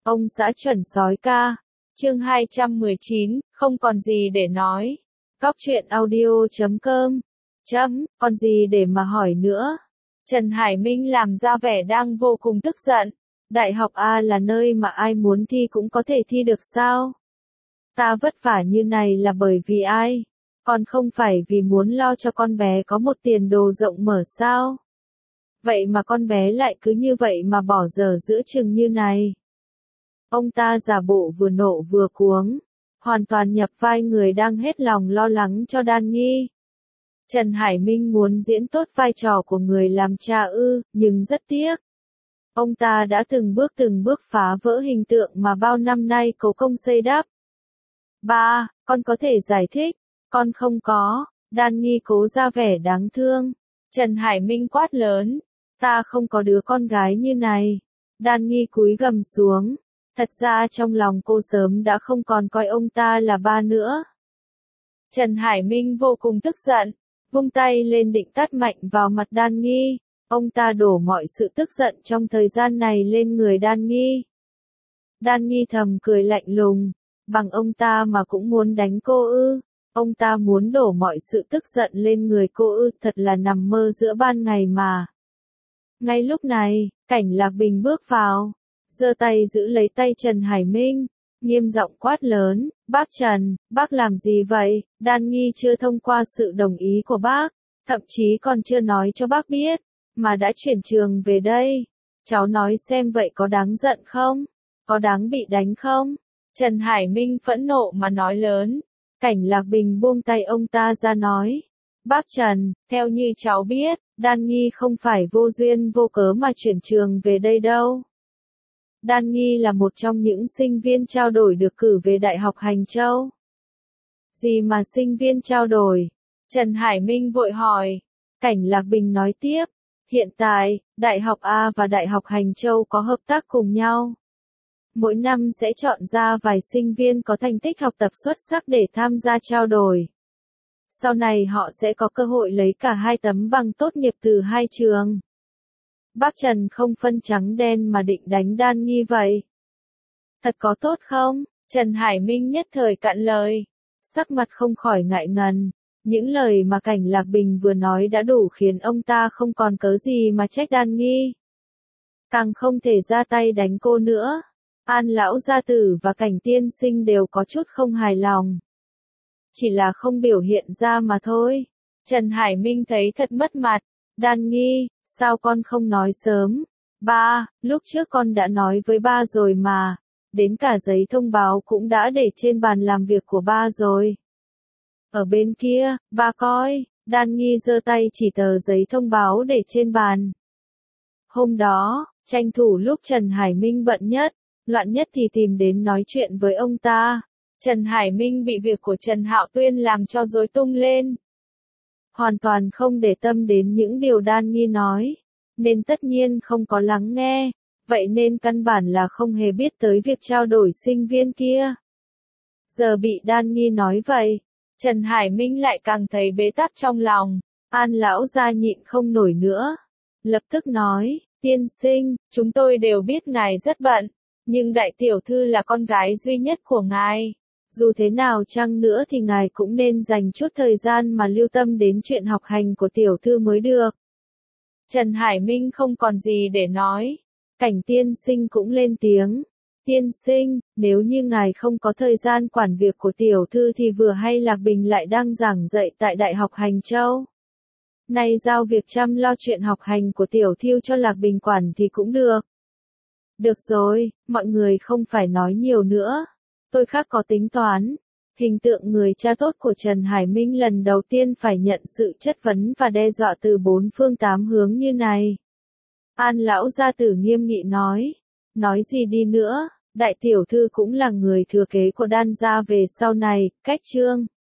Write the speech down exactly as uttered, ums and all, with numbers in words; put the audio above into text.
Ông xã chuẩn sói ca. Chương hai trăm mười chín, không còn gì để nói. Góc truyện audio chấm com. Chấm, còn gì để mà hỏi nữa. Trần Hải Minh làm ra vẻ đang vô cùng tức giận. Đại học A là nơi mà ai muốn thi cũng có thể thi được sao? Ta vất vả như này là bởi vì ai? Còn không phải vì muốn lo cho con bé có một tiền đồ rộng mở sao? Vậy mà con bé lại cứ như vậy mà bỏ dở giữa chừng như này. Ông ta giả bộ vừa nộ vừa cuống, hoàn toàn nhập vai người đang hết lòng lo lắng cho Đan Nghi. Trần Hải Minh muốn diễn tốt vai trò của người làm cha ư, nhưng rất tiếc. Ông ta đã từng bước từng bước phá vỡ hình tượng mà bao năm nay cố công xây đắp. Ba, con có thể giải thích, con không có. Đan Nghi cố ra vẻ đáng thương. Trần Hải Minh quát lớn, ta không có đứa con gái như này. Đan Nghi cúi gằm xuống. Thật ra trong lòng cô sớm đã không còn coi ông ta là ba nữa. Trần Hải Minh vô cùng tức giận, vung tay lên định tát mạnh vào mặt Đan Nghi. Ông ta đổ mọi sự tức giận trong thời gian này lên người Đan Nghi. Đan Nghi thầm cười lạnh lùng, bằng ông ta mà cũng muốn đánh cô ư? Ông ta muốn đổ mọi sự tức giận lên người cô ư? Thật là nằm mơ giữa ban ngày mà. Ngay lúc này, Cảnh Lạc Bình bước vào, giơ tay giữ lấy tay Trần Hải Minh, nghiêm giọng quát lớn, bác Trần, bác làm gì vậy? Đan Nghi chưa thông qua sự đồng ý của bác, thậm chí còn chưa nói cho bác biết, mà đã chuyển trường về đây. Cháu nói xem vậy có đáng giận không? Có đáng bị đánh không? Trần Hải Minh phẫn nộ mà nói lớn. Cảnh Lạc Bình buông tay ông ta ra nói, bác Trần, theo như cháu biết, Đan Nghi không phải vô duyên vô cớ mà chuyển trường về đây đâu. Đan Nghi là một trong những sinh viên trao đổi được cử về Đại học Hành Châu. Gì mà sinh viên trao đổi? Trần Hải Minh vội hỏi. Cảnh Lạc Bình nói tiếp, hiện tại, Đại học A và Đại học Hành Châu có hợp tác cùng nhau. Mỗi năm sẽ chọn ra vài sinh viên có thành tích học tập xuất sắc để tham gia trao đổi. Sau này họ sẽ có cơ hội lấy cả hai tấm bằng tốt nghiệp từ hai trường. Bác Trần không phân trắng đen mà định đánh Đan Nghi vậy. Thật có tốt không? Trần Hải Minh nhất thời cạn lời. Sắc mặt không khỏi ngại ngần. Những lời mà Cảnh Lạc Bình vừa nói đã đủ khiến ông ta không còn cớ gì mà trách Đan Nghi. Càng không thể ra tay đánh cô nữa. An lão gia tử và Cảnh tiên sinh đều có chút không hài lòng. Chỉ là không biểu hiện ra mà thôi. Trần Hải Minh thấy thật mất mặt. Đan Nghi, sao con không nói sớm? Ba, lúc trước con đã nói với ba rồi mà. Đến cả giấy thông báo cũng đã để trên bàn làm việc của ba rồi. Ở bên kia, ba coi. Đan Nghi giơ tay chỉ tờ giấy thông báo để trên bàn. Hôm đó, tranh thủ lúc Trần Hải Minh bận nhất, loạn nhất thì tìm đến nói chuyện với ông ta. Trần Hải Minh bị việc của Trần Hạo Tuyên làm cho rối tung lên. Hoàn toàn không để tâm đến những điều Đan Nghi nói, nên tất nhiên không có lắng nghe, vậy nên căn bản là không hề biết tới việc trao đổi sinh viên kia. Giờ bị Đan Nghi nói vậy, Trần Hải Minh lại càng thấy bế tắc trong lòng. An lão gia nhịn không nổi nữa, lập tức nói, tiên sinh, chúng tôi đều biết ngài rất bận, nhưng đại tiểu thư là con gái duy nhất của ngài. Dù thế nào chăng nữa thì ngài cũng nên dành chút thời gian mà lưu tâm đến chuyện học hành của tiểu thư mới được. Trần Hải Minh không còn gì để nói. Cảnh tiên sinh cũng lên tiếng. Tiên sinh, nếu như ngài không có thời gian quản việc của tiểu thư thì vừa hay Lạc Bình lại đang giảng dạy tại Đại học Hành Châu. Nay giao việc chăm lo chuyện học hành của tiểu thư cho Lạc Bình quản thì cũng được. Được rồi, mọi người không phải nói nhiều nữa. Tôi khác có tính toán. Hình tượng người cha tốt của Trần Hải Minh lần đầu tiên phải nhận sự chất vấn và đe dọa từ bốn phương tám hướng như này. An lão gia tử nghiêm nghị nói. Nói gì đi nữa, đại tiểu thư cũng là người thừa kế của Đan gia về sau này, cách chương.